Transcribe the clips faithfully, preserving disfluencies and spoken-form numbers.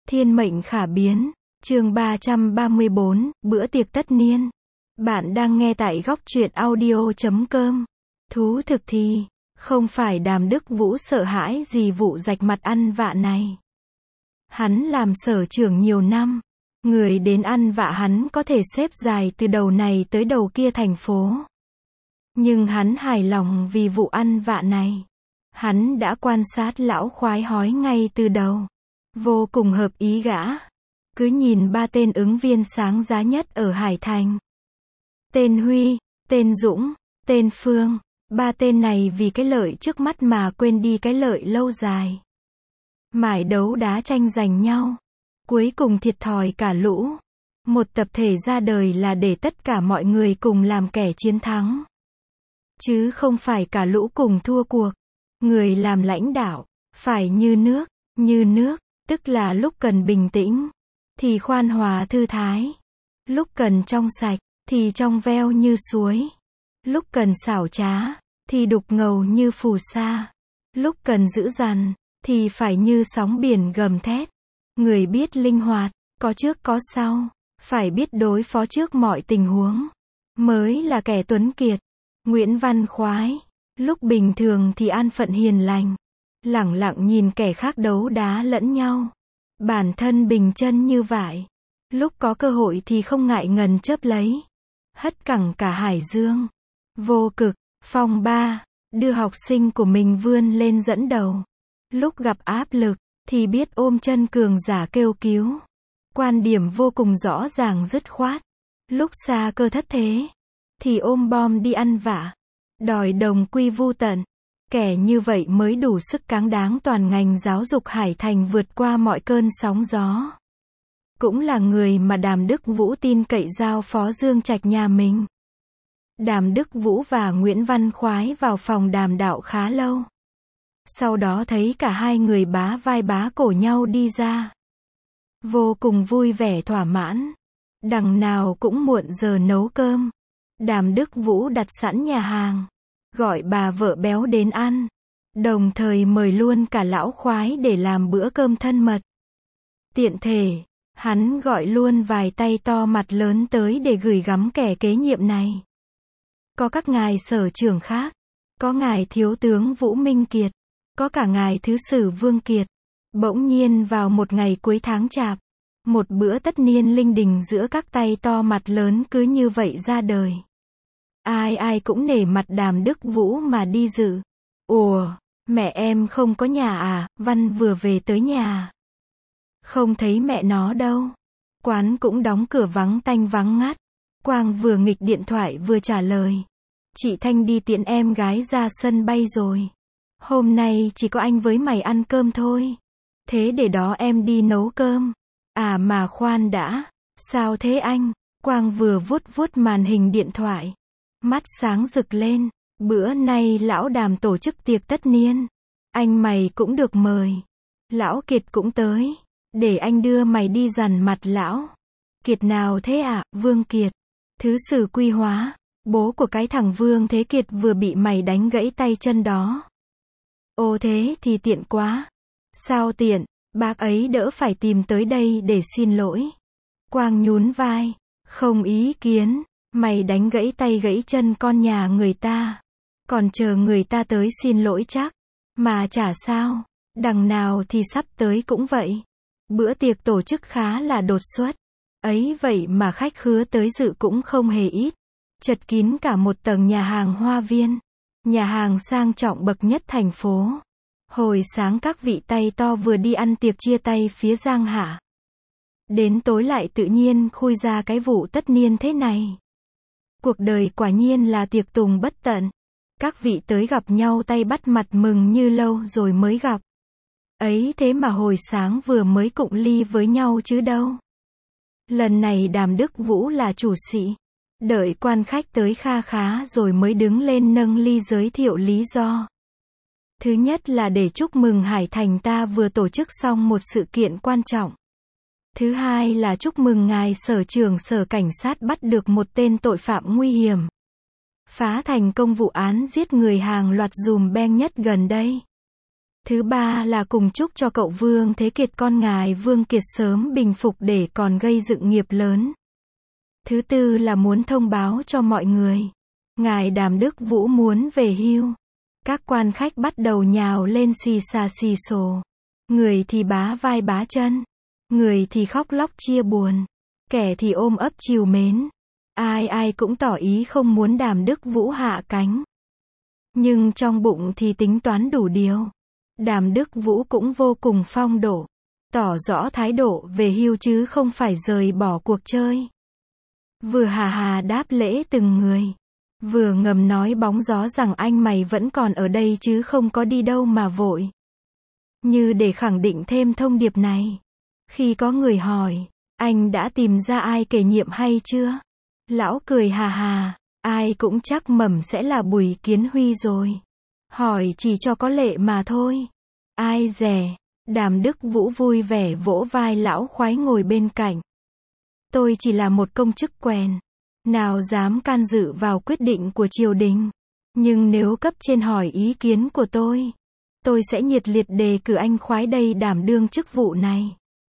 Thiên mệnh khả biến, chương ba trăm ba mươi bốn, bữa tiệc tất niên. Bạn đang nghe tại góc truyện audio chấm com. Thú thực thì, không phải Đàm Đức Vũ sợ hãi gì vụ rạch mặt ăn vạ này. Hắn làm sở trưởng nhiều năm. Người đến ăn vạ hắn có thể xếp dài từ đầu này tới đầu kia thành phố. Nhưng hắn hài lòng vì vụ ăn vạ này. Hắn đã quan sát lão khoái hói ngay từ đầu. Vô cùng hợp ý gã. Cứ nhìn ba tên ứng viên sáng giá nhất ở Hải Thành. Tên Huy, tên Dũng, tên Phương. Ba tên này vì cái lợi trước mắt mà quên đi cái lợi lâu dài. Mải đấu đá tranh giành nhau. Cuối cùng thiệt thòi cả lũ. Một tập thể ra đời là để tất cả mọi người cùng làm kẻ chiến thắng. Chứ không phải cả lũ cùng thua cuộc. Người làm lãnh đạo, phải như nước, như nước, tức là lúc cần bình tĩnh, thì khoan hòa thư thái. Lúc cần trong sạch, thì trong veo như suối. Lúc cần xảo trá, thì đục ngầu như phù sa. Lúc cần giữ dằn, thì phải như sóng biển gầm thét. Người biết linh hoạt, có trước có sau, phải biết đối phó trước mọi tình huống, mới là kẻ tuấn kiệt. Nguyễn Văn Khoái, lúc bình thường thì an phận hiền lành, lẳng lặng nhìn kẻ khác đấu đá lẫn nhau. Bản thân bình chân như vậy. Lúc có cơ hội thì không ngại ngần chớp lấy. Hất cẳng cả hải dương. Vô cực, phong ba, đưa học sinh của mình vươn lên dẫn đầu. Lúc gặp áp lực, thì biết ôm chân cường giả kêu cứu. Quan điểm vô cùng rõ ràng dứt khoát. Lúc xa cơ thất thế, thì ôm bom đi ăn vạ. Đòi đồng quy vu tận. Kẻ như vậy mới đủ sức cáng đáng toàn ngành giáo dục Hải Thành vượt qua mọi cơn sóng gió. Cũng là người mà Đàm Đức Vũ tin cậy giao phó Dương Trạch nhà mình. Đàm Đức Vũ và Nguyễn Văn Khoái vào phòng đàm đạo khá lâu. Sau đó thấy cả hai người bá vai bá cổ nhau đi ra. Vô cùng vui vẻ thỏa mãn. Đằng nào cũng muộn giờ nấu cơm. Đàm Đức Vũ đặt sẵn nhà hàng. Gọi bà vợ béo đến ăn. Đồng thời mời luôn cả lão khoái để làm bữa cơm thân mật. Tiện thể, hắn gọi luôn vài tay to mặt lớn tới để gửi gắm kẻ kế nhiệm này. Có các ngài sở trưởng khác. Có ngài thiếu tướng Vũ Minh Kiệt. Có cả ngài thứ sử Vương Kiệt. Bỗng nhiên vào một ngày cuối tháng chạp. Một bữa tất niên linh đình giữa các tay to mặt lớn cứ như vậy ra đời. Ai ai cũng nể mặt Đàm Đức Vũ mà đi dự. Ủa, mẹ em không có nhà à? Văn vừa về tới nhà. Không thấy mẹ nó đâu. Quán cũng đóng cửa vắng tanh vắng ngắt. Quang vừa nghịch điện thoại vừa trả lời. Chị Thanh đi tiễn em gái ra sân bay rồi. Hôm nay chỉ có anh với mày ăn cơm thôi. Thế để đó em đi nấu cơm. À mà khoan đã. Sao thế anh? Quang vừa vuốt vuốt màn hình điện thoại. Mắt sáng rực lên. Bữa nay lão Đàm tổ chức tiệc tất niên. Anh mày cũng được mời. Lão Kiệt cũng tới. Để anh đưa mày đi dằn mặt lão. Kiệt nào thế ạ? À? Vương Kiệt. Thứ sử Quy Hóa. Bố của cái thằng Vương Thế Kiệt vừa bị mày đánh gãy tay chân đó. Ô thế thì tiện quá. Sao tiện? Bác ấy đỡ phải tìm tới đây để xin lỗi. Quang nhún vai. Không ý kiến. Mày đánh gãy tay gãy chân con nhà người ta. Còn chờ người ta tới xin lỗi chắc. Mà chả sao. Đằng nào thì sắp tới cũng vậy. Bữa tiệc tổ chức khá là đột xuất. Ấy vậy mà khách khứa tới dự cũng không hề ít. Chật kín cả một tầng nhà hàng Hoa Viên. Nhà hàng sang trọng bậc nhất thành phố. Hồi sáng các vị tay to vừa đi ăn tiệc chia tay phía Giang Hạ. Đến tối lại tự nhiên khui ra cái vụ tất niên thế này. Cuộc đời quả nhiên là tiệc tùng bất tận. Các vị tới gặp nhau tay bắt mặt mừng như lâu rồi mới gặp. Ấy thế mà hồi sáng vừa mới cụng ly với nhau chứ đâu. Lần này Đàm Đức Vũ là chủ sĩ. Đợi quan khách tới kha khá rồi mới đứng lên nâng ly giới thiệu lý do. Thứ nhất là để chúc mừng Hải Thành ta vừa tổ chức xong một sự kiện quan trọng. Thứ hai là chúc mừng ngài sở trưởng sở cảnh sát bắt được một tên tội phạm nguy hiểm. Phá thành công vụ án giết người hàng loạt dùm beng nhất gần đây. Thứ ba là cùng chúc cho cậu Vương Thế Kiệt con ngài Vương Kiệt sớm bình phục để còn gây dựng nghiệp lớn. Thứ tư là muốn thông báo cho mọi người. Ngài Đàm Đức Vũ muốn về hưu. Các quan khách bắt đầu nhào lên xì xà xì xồ. Người thì bá vai bá chân. Người thì khóc lóc chia buồn. Kẻ thì ôm ấp trìu mến. Ai ai cũng tỏ ý không muốn Đàm Đức Vũ hạ cánh. Nhưng trong bụng thì tính toán đủ điều. Đàm Đức Vũ cũng vô cùng phong độ. Tỏ rõ thái độ về hưu chứ không phải rời bỏ cuộc chơi. Vừa hà hà đáp lễ từng người. Vừa ngầm nói bóng gió rằng anh mày vẫn còn ở đây chứ không có đi đâu mà vội. Như để khẳng định thêm thông điệp này. Khi có người hỏi, anh đã tìm ra ai kể nhiệm hay chưa? Lão cười hà hà, ai cũng chắc mẩm sẽ là Bùi Kiến Huy rồi. Hỏi chỉ cho có lệ mà thôi. Ai dè, Đàm Đức Vũ vui vẻ vỗ vai lão khoái ngồi bên cạnh. Tôi chỉ là một công chức quèn. Nào dám can dự vào quyết định của triều đình. Nhưng nếu cấp trên hỏi ý kiến của tôi, tôi sẽ nhiệt liệt đề cử anh khoái đây đảm đương chức vụ này.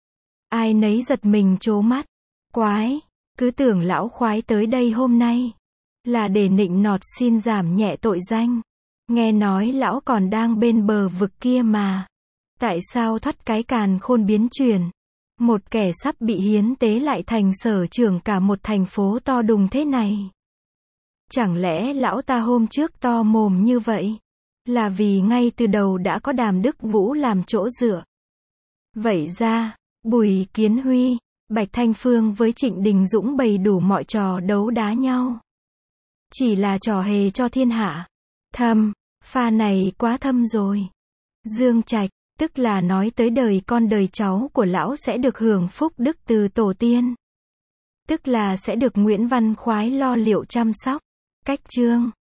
Ai nấy giật mình trố mắt. Quái, cứ tưởng lão khoái tới đây hôm nay là để nịnh nọt xin giảm nhẹ tội danh. Nghe nói lão còn đang bên bờ vực kia mà. Tại sao thoát cái càn khôn biến chuyển? Một kẻ sắp bị hiến tế lại thành sở trưởng cả một thành phố to đùng thế này. Chẳng lẽ lão ta hôm trước to mồm như vậy là vì ngay từ đầu đã có Đàm Đức Vũ làm chỗ dựa? Vậy ra, Bùi Kiến Huy, Bạch Thanh Phương với Trịnh Đình Dũng bày đủ mọi trò đấu đá nhau. Chỉ là trò hề cho thiên hạ. Thâm, pha này quá thâm rồi. Dương Trạch, tức là nói tới đời con đời cháu của lão sẽ được hưởng phúc đức từ tổ tiên. Tức là sẽ được Nguyễn Văn Khoái lo liệu chăm sóc. Cách chương